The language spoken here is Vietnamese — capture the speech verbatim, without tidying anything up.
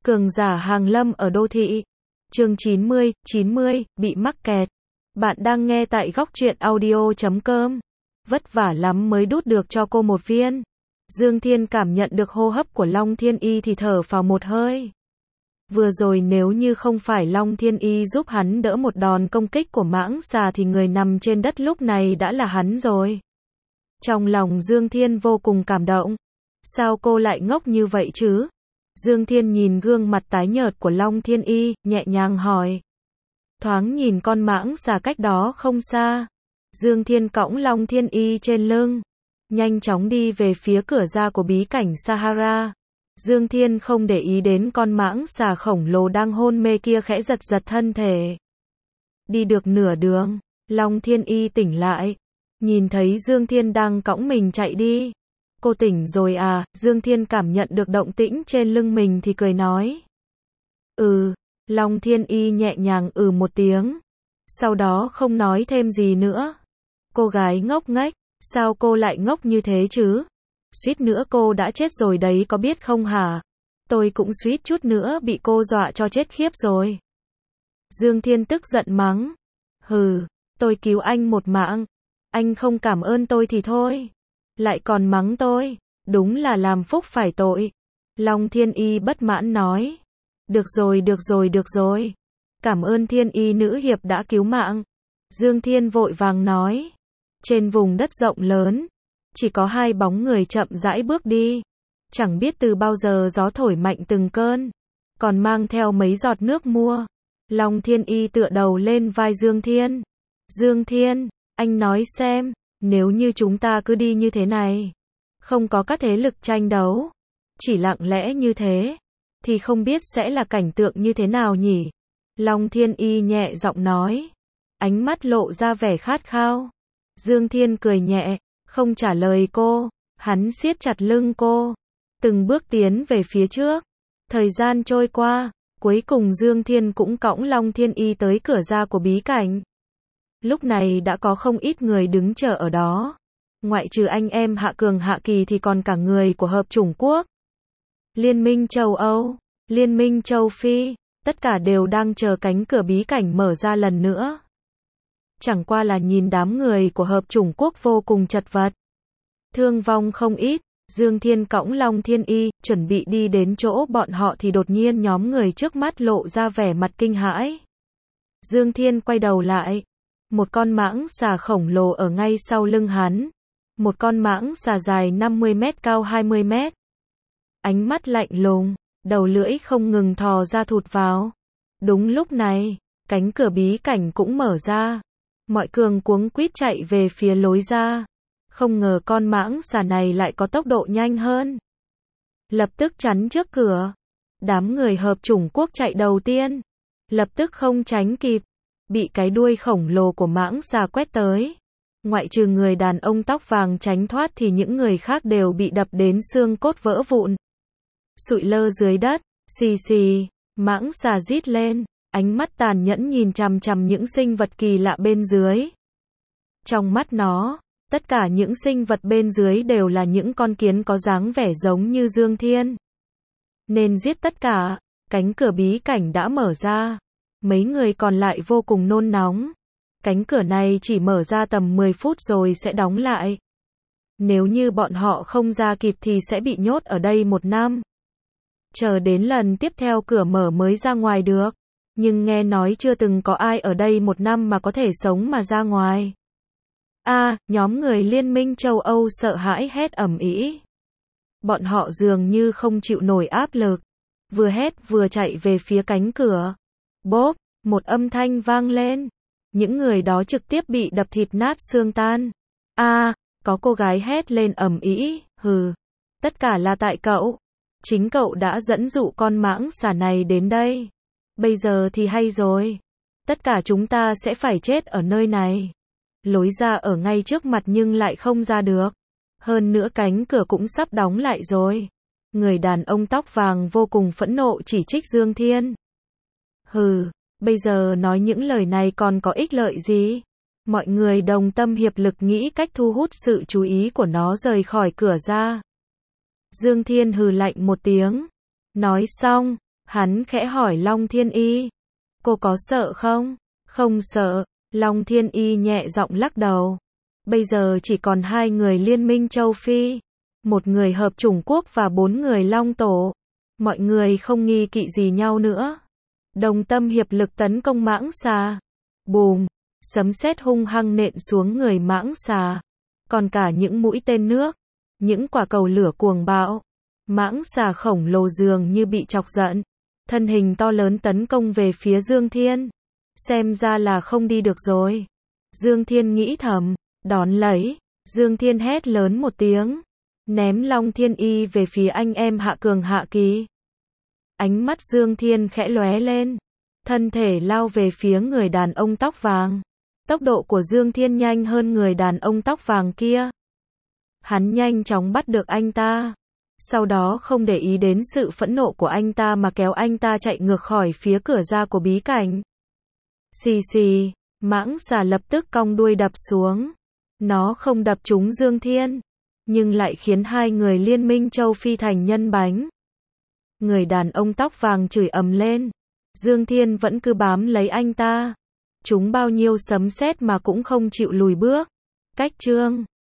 Cường giả hàng lâm ở đô thị. Chương chín mươi, chín mươi, bị mắc kẹt. Bạn đang nghe tại góc truyện audio chấm com. Vất vả lắm mới đút được cho cô một viên. Dương Thiên cảm nhận được hô hấp của Long Thiên Y thì thở phào một hơi. Vừa rồi nếu như không phải Long Thiên Y giúp hắn đỡ một đòn công kích của mãng xà thì người nằm trên đất lúc này đã là hắn rồi. Trong lòng Dương Thiên vô cùng cảm động. Sao cô lại ngốc như vậy chứ? Dương Thiên nhìn gương mặt tái nhợt của Long Thiên Y, nhẹ nhàng hỏi. Thoáng nhìn con mãng xà cách đó không xa. Dương Thiên cõng Long Thiên Y trên lưng, nhanh chóng đi về phía cửa ra của bí cảnh Sahara. Dương Thiên không để ý đến con mãng xà khổng lồ đang hôn mê kia khẽ giật giật thân thể. Đi được nửa đường, Long Thiên Y tỉnh lại, nhìn thấy Dương Thiên đang cõng mình chạy đi. Cô tỉnh rồi à? Dương Thiên cảm nhận được động tĩnh trên lưng mình thì cười nói. Ừ, Long Thiên Y nhẹ nhàng ừ một tiếng. Sau đó không nói thêm gì nữa. Cô gái ngốc nghếch, sao cô lại ngốc như thế chứ? Suýt nữa cô đã chết rồi đấy có biết không hả? Tôi cũng suýt chút nữa bị cô dọa cho chết khiếp rồi. Dương Thiên tức giận mắng. Hừ, tôi cứu anh một mạng. Anh không cảm ơn tôi thì thôi. Lại còn mắng tôi, đúng là làm phúc phải tội. Long Thiên Y bất mãn nói. Được rồi, được rồi, được rồi. Cảm ơn Thiên Y nữ hiệp đã cứu mạng. Dương Thiên vội vàng nói. Trên vùng đất rộng lớn, chỉ có hai bóng người chậm rãi bước đi. Chẳng biết từ bao giờ gió thổi mạnh từng cơn, còn mang theo mấy giọt nước mưa. Long Thiên Y tựa đầu lên vai Dương Thiên. Dương Thiên, anh nói xem, nếu như chúng ta cứ đi như thế này, không có các thế lực tranh đấu, chỉ lặng lẽ như thế, thì không biết sẽ là cảnh tượng như thế nào nhỉ? Long Thiên Y nhẹ giọng nói, ánh mắt lộ ra vẻ khát khao. Dương Thiên cười nhẹ, không trả lời cô, hắn siết chặt lưng cô, từng bước tiến về phía trước. Thời gian trôi qua, cuối cùng Dương Thiên cũng cõng Long Thiên Y tới cửa ra của bí cảnh. Lúc này đã có không ít người đứng chờ ở đó. Ngoại trừ anh em Hạ Cường Hạ Kỳ thì còn cả người của Hợp Chủng Quốc, Liên minh châu Âu, Liên minh châu Phi, tất cả đều đang chờ cánh cửa bí cảnh mở ra lần nữa. Chẳng qua là nhìn đám người của Hợp Chủng Quốc vô cùng chật vật, thương vong không ít. Dương Thiên cõng Long Thiên Y, chuẩn bị đi đến chỗ bọn họ thì đột nhiên nhóm người trước mắt lộ ra vẻ mặt kinh hãi. Dương Thiên quay đầu lại. Một con mãng xà khổng lồ ở ngay sau lưng hắn. Một con mãng xà dài năm mươi mét cao hai mươi mét. Ánh mắt lạnh lùng, đầu lưỡi không ngừng thò ra thụt vào. Đúng lúc này, cánh cửa bí cảnh cũng mở ra. Mọi cường cuống quýt chạy về phía lối ra. Không ngờ con mãng xà này lại có tốc độ nhanh hơn. Lập tức chắn trước cửa. Đám người Hợp Chủng Quốc chạy đầu tiên. Lập tức không tránh kịp. Bị cái đuôi khổng lồ của mãng xà quét tới. Ngoại trừ người đàn ông tóc vàng tránh thoát thì những người khác đều bị đập đến xương cốt vỡ vụn. Sụi lơ dưới đất, xì xì, mãng xà rít lên, ánh mắt tàn nhẫn nhìn chằm chằm những sinh vật kỳ lạ bên dưới. Trong mắt nó, tất cả những sinh vật bên dưới đều là những con kiến có dáng vẻ giống như Dương Thiên. Nên giết tất cả, cánh cửa bí cảnh đã mở ra. Mấy người còn lại vô cùng nôn nóng. Cánh cửa này chỉ mở ra tầm mười phút rồi sẽ đóng lại. Nếu như bọn họ không ra kịp thì sẽ bị nhốt ở đây một năm. Chờ đến lần tiếp theo cửa mở mới ra ngoài được. Nhưng nghe nói chưa từng có ai ở đây một năm mà có thể sống mà ra ngoài. A, à, nhóm người Liên minh châu Âu sợ hãi hét ầm ĩ. Bọn họ dường như không chịu nổi áp lực. Vừa hét vừa chạy về phía cánh cửa. Bốp, một âm thanh vang lên. Những người đó trực tiếp bị đập thịt nát xương tan. A, à, có cô gái hét lên ầm ĩ, hừ. Tất cả là tại cậu. Chính cậu đã dẫn dụ con mãng xà này đến đây. Bây giờ thì hay rồi. Tất cả chúng ta sẽ phải chết ở nơi này. Lối ra ở ngay trước mặt nhưng lại không ra được. Hơn nữa cánh cửa cũng sắp đóng lại rồi. Người đàn ông tóc vàng vô cùng phẫn nộ chỉ trích Dương Thiên. Hừ, bây giờ nói những lời này còn có ích lợi gì? Mọi người đồng tâm hiệp lực nghĩ cách thu hút sự chú ý của nó rời khỏi cửa ra. Dương Thiên hừ lạnh một tiếng. Nói xong, Hắn khẽ hỏi Long Thiên Y. Cô có sợ không? Không sợ. Long Thiên Y nhẹ giọng lắc đầu. Bây giờ chỉ còn hai người Liên minh châu Phi. Một người hợp chủng quốc và bốn người Long Tổ. Mọi người không nghi kỵ gì nhau nữa. Đồng tâm hiệp lực tấn công mãng xà. Bùm, sấm sét hung hăng nện xuống người mãng xà. Còn cả những mũi tên nước, những quả cầu lửa cuồng bạo. Mãng xà khổng lồ dường như bị chọc giận. Thân hình to lớn tấn công về phía Dương Thiên. Xem ra là không đi được rồi. Dương Thiên nghĩ thầm, đón lấy. Dương Thiên hét lớn một tiếng. Ném Long Thiên Y về phía anh em Hạ Cường Hạ Kỳ. Ánh mắt Dương Thiên khẽ lóe lên. Thân thể lao về phía người đàn ông tóc vàng. Tốc độ của Dương Thiên nhanh hơn người đàn ông tóc vàng kia. Hắn nhanh chóng bắt được anh ta. Sau đó không để ý đến sự phẫn nộ của anh ta mà kéo anh ta chạy ngược khỏi phía cửa ra của bí cảnh. Xì xì, mãng xà lập tức cong đuôi đập xuống. Nó không đập trúng Dương Thiên, nhưng lại khiến hai người Liên minh châu Phi thành nhân bánh. Người đàn ông tóc vàng chửi ầm lên. Dương Thiên vẫn cứ bám lấy anh ta. Chúng bao nhiêu sấm sét mà cũng không chịu lùi bước. Cách chương